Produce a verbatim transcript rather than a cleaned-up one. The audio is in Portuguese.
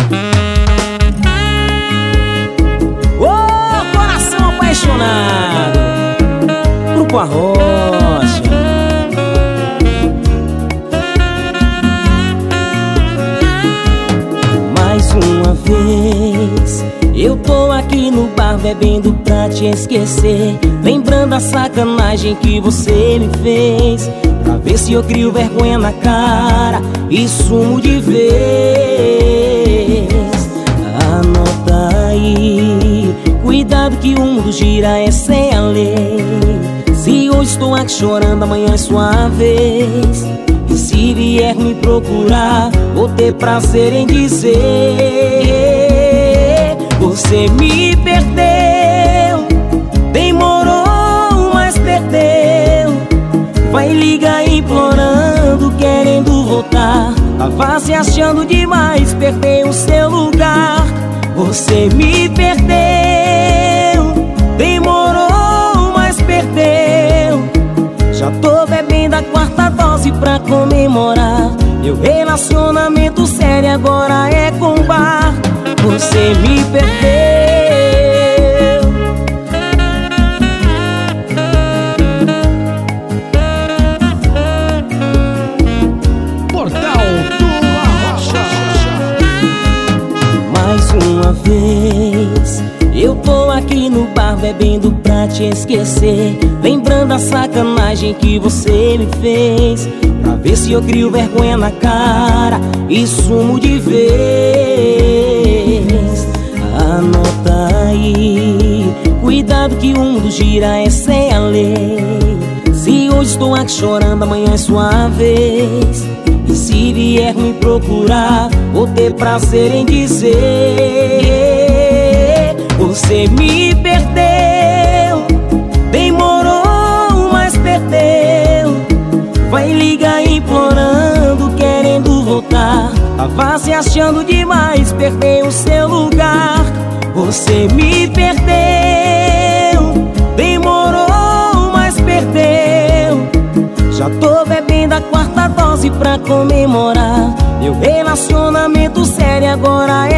Ô, coração apaixonado, Grupo Arrocha. Mais uma vez eu tô aqui no bar bebendo pra te esquecer, lembrando a sacanagem que você me fez, pra ver se eu crio vergonha na cara e sumo de vez. Anota aí, cuidado que o mundo gira, essa é a lei. Se hoje estou aqui chorando, amanhã é sua vez. E se vier me procurar, vou ter prazer em dizer: você me perdeu, demorou, mas perdeu. Vai ligar implorando, querendo voltar. Tava se achando demais, perdeu o seu lugar. Você me perdeu, demorou, mas perdeu. Já tô bebendo a quarta dose pra comemorar. Meu relacionamento sério agora é com bar. Você me perdeu. Portal do Arrocha. Mais uma vez eu tô aqui no bar bebendo pra te esquecer, lembrando a sacanagem que você me fez, pra ver se eu crio vergonha na cara e sumo de vez. Anota aí, cuidado que o mundo gira, essa é a lei. Se hoje estou aqui chorando, amanhã é sua vez. E se vier me procurar, vou ter prazer em dizer: você me perdeu, demorou, mas perdeu. Vai ligar implorando, querendo voltar. Tava se achando demais, perdeu o seu lugar. Você me perdeu, demorou, mas perdeu. Já tô bebendo a quarta dose pra comemorar. Meu relacionamento sério agora é